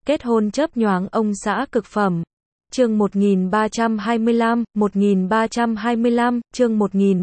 Kết hôn chớp nhoáng ông xã cực phẩm. Chương 1325, chương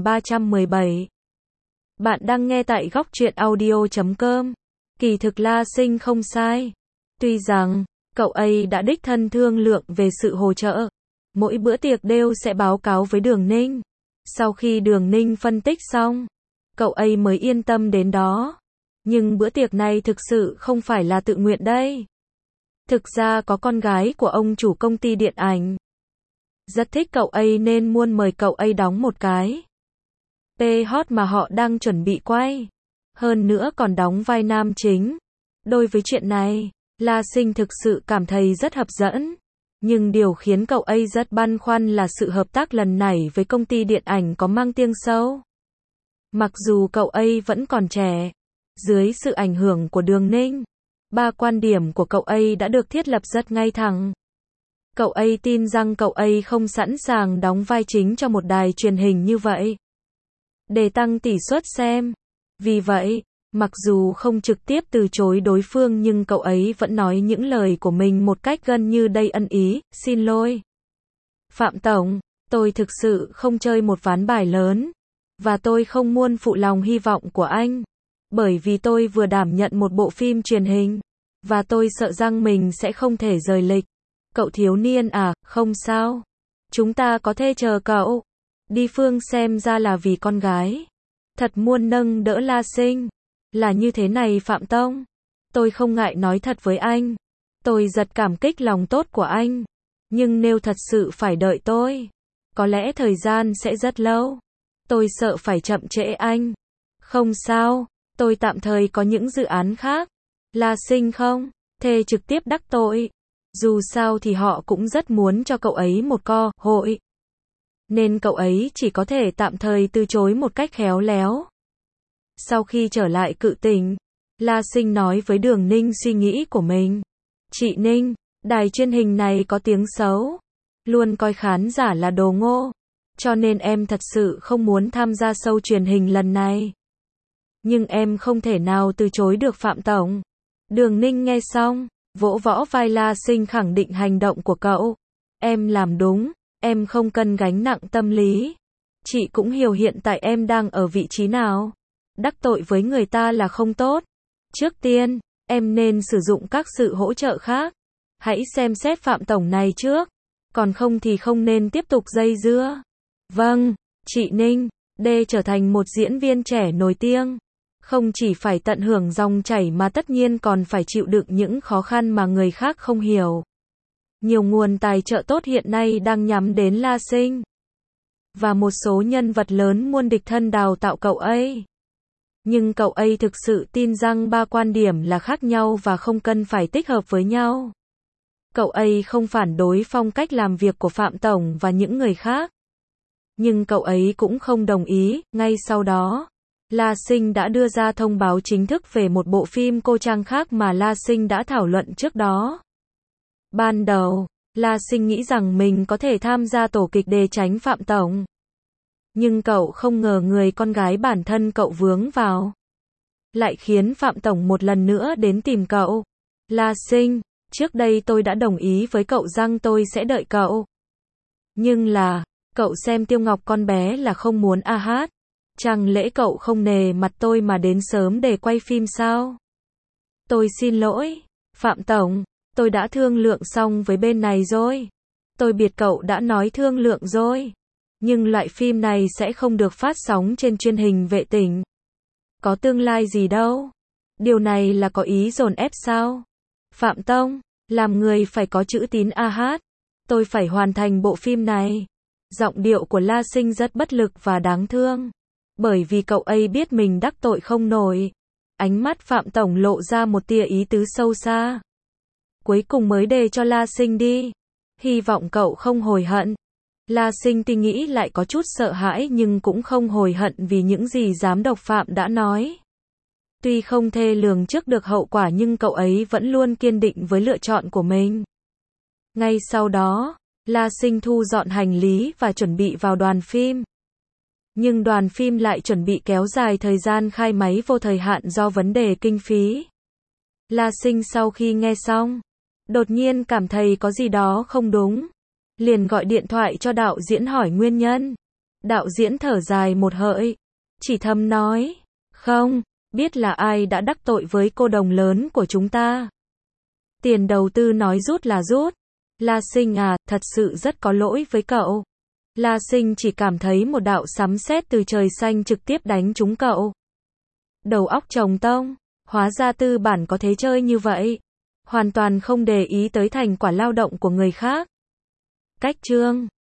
1317. Bạn đang nghe tại góc truyện audio.com. Kỳ thực La Sinh không sai. Tuy rằng, cậu ấy đã đích thân thương lượng về sự hỗ trợ. Mỗi bữa tiệc đều sẽ báo cáo với Đường Ninh. Sau khi Đường Ninh phân tích xong, cậu ấy mới yên tâm đến đó. Nhưng bữa tiệc này thực sự không phải là tự nguyện đây. Thực ra có con gái của ông chủ công ty điện ảnh. Rất thích cậu ấy nên muốn mời cậu ấy đóng một cái P-hot mà họ đang chuẩn bị quay. Hơn nữa còn đóng vai nam chính. Đối với chuyện này, La Sinh thực sự cảm thấy rất hấp dẫn. Nhưng điều khiến cậu ấy rất băn khoăn là sự hợp tác lần này với công ty điện ảnh có mang tiếng xấu. Mặc dù cậu ấy vẫn còn trẻ, dưới sự ảnh hưởng của Đường Ninh, ba quan điểm của cậu ấy đã được thiết lập rất ngay thẳng. Cậu ấy tin rằng cậu ấy không sẵn sàng đóng vai chính cho một đài truyền hình như vậy, để tăng tỷ suất xem. Vì vậy, mặc dù không trực tiếp từ chối đối phương nhưng cậu ấy vẫn nói những lời của mình một cách gần như đầy ẩn ý. Xin lỗi, Phạm Tổng, tôi thực sự không chơi một ván bài lớn, và tôi không muốn phụ lòng hy vọng của anh. Bởi vì tôi vừa đảm nhận một bộ phim truyền hình, và tôi sợ rằng mình sẽ không thể rời lịch. Cậu thiếu niên à, không sao. Chúng ta có thể chờ cậu. Đi Phương xem ra là vì con gái. Thật muốn nâng đỡ La Sinh. Là như thế này Phạm Tông. Tôi không ngại nói thật với anh. Tôi rất cảm kích lòng tốt của anh. Nhưng nếu thật sự phải đợi tôi, có lẽ thời gian sẽ rất lâu. Tôi sợ phải chậm trễ anh. Không sao, tôi tạm thời có những dự án khác. La Sinh không thể trực tiếp đắc tội. Dù sao thì họ cũng rất muốn cho cậu ấy một cơ hội. Nên cậu ấy chỉ có thể tạm thời từ chối một cách khéo léo. Sau khi trở lại Cự Tỉnh, La Sinh nói với Đường Ninh suy nghĩ của mình. Chị Ninh, đài truyền hình này có tiếng xấu. Luôn coi khán giả là đồ ngô. Cho nên em thật sự không muốn tham gia show truyền hình lần này. Nhưng em không thể nào từ chối được Phạm Tổng. Đường Ninh nghe xong, vỗ võ vai La Sinh khẳng định hành động của cậu. Em làm đúng, em không cần gánh nặng tâm lý. Chị cũng hiểu hiện tại em đang ở vị trí nào. Đắc tội với người ta là không tốt. Trước tiên, em nên sử dụng các sự hỗ trợ khác. Hãy xem xét Phạm Tổng này trước. Còn không thì không nên tiếp tục dây dưa. Vâng, chị Ninh, để trở thành một diễn viên trẻ nổi tiếng, không chỉ phải tận hưởng dòng chảy mà tất nhiên còn phải chịu đựng những khó khăn mà người khác không hiểu. Nhiều nguồn tài trợ tốt hiện nay đang nhắm đến La Sinh. Và một số nhân vật lớn muốn đích thân đào tạo cậu ấy. Nhưng cậu ấy thực sự tin rằng ba quan điểm là khác nhau và không cần phải tích hợp với nhau. Cậu ấy không phản đối phong cách làm việc của Phạm Tổng và những người khác. Nhưng cậu ấy cũng không đồng ý. Ngay sau đó, La Sinh đã đưa ra thông báo chính thức về một bộ phim cô trang khác mà La Sinh đã thảo luận trước đó. Ban đầu, La Sinh nghĩ rằng mình có thể tham gia tổ kịch để tránh Phạm Tổng. Nhưng cậu không ngờ người con gái bản thân cậu vướng vào lại khiến Phạm Tổng một lần nữa đến tìm cậu. La Sinh, trước đây tôi đã đồng ý với cậu rằng tôi sẽ đợi cậu. Nhưng là, cậu xem Tiêu Ngọc con bé là không muốn hát. Chẳng lẽ cậu không nề mặt tôi mà đến sớm để quay phim sao? Tôi xin lỗi, Phạm Tổng, tôi đã thương lượng xong với bên này rồi. Tôi biết cậu đã nói thương lượng rồi. Nhưng loại phim này sẽ không được phát sóng trên truyền hình vệ tinh. Có tương lai gì đâu. Điều này là có ý dồn ép sao? Phạm Tông, làm người phải có chữ tín hát. Tôi phải hoàn thành bộ phim này. Giọng điệu của La Sinh rất bất lực và đáng thương. Bởi vì cậu ấy biết mình đắc tội không nổi. Ánh mắt Phạm Tổng lộ ra một tia ý tứ sâu xa. Cuối cùng mới để cho La Sinh đi. Hy vọng cậu không hối hận. La Sinh thì nghĩ lại có chút sợ hãi nhưng cũng không hối hận vì những gì giám đốc Phạm đã nói. Tuy không thể lường trước được hậu quả nhưng cậu ấy vẫn luôn kiên định với lựa chọn của mình. Ngay sau đó, La Sinh thu dọn hành lý và chuẩn bị vào đoàn phim. Nhưng đoàn phim lại chuẩn bị kéo dài thời gian khai máy vô thời hạn do vấn đề kinh phí. La Sinh sau khi nghe xong, Đột nhiên cảm thấy có gì đó không đúng. Liền gọi điện thoại cho đạo diễn hỏi nguyên nhân. Đạo diễn thở dài một hơi. Chỉ thầm nói. Không, biết là ai đã đắc tội với cô đồng lớn của chúng ta. Tiền đầu tư nói rút là rút. La Sinh à, thật sự rất có lỗi với cậu. La Sinh chỉ cảm thấy một đạo sấm sét từ trời xanh trực tiếp đánh trúng cậu. Đầu óc trống tông. Hóa ra tư bản có thế chơi như vậy. Hoàn toàn không để ý tới thành quả lao động của người khác. Cách chương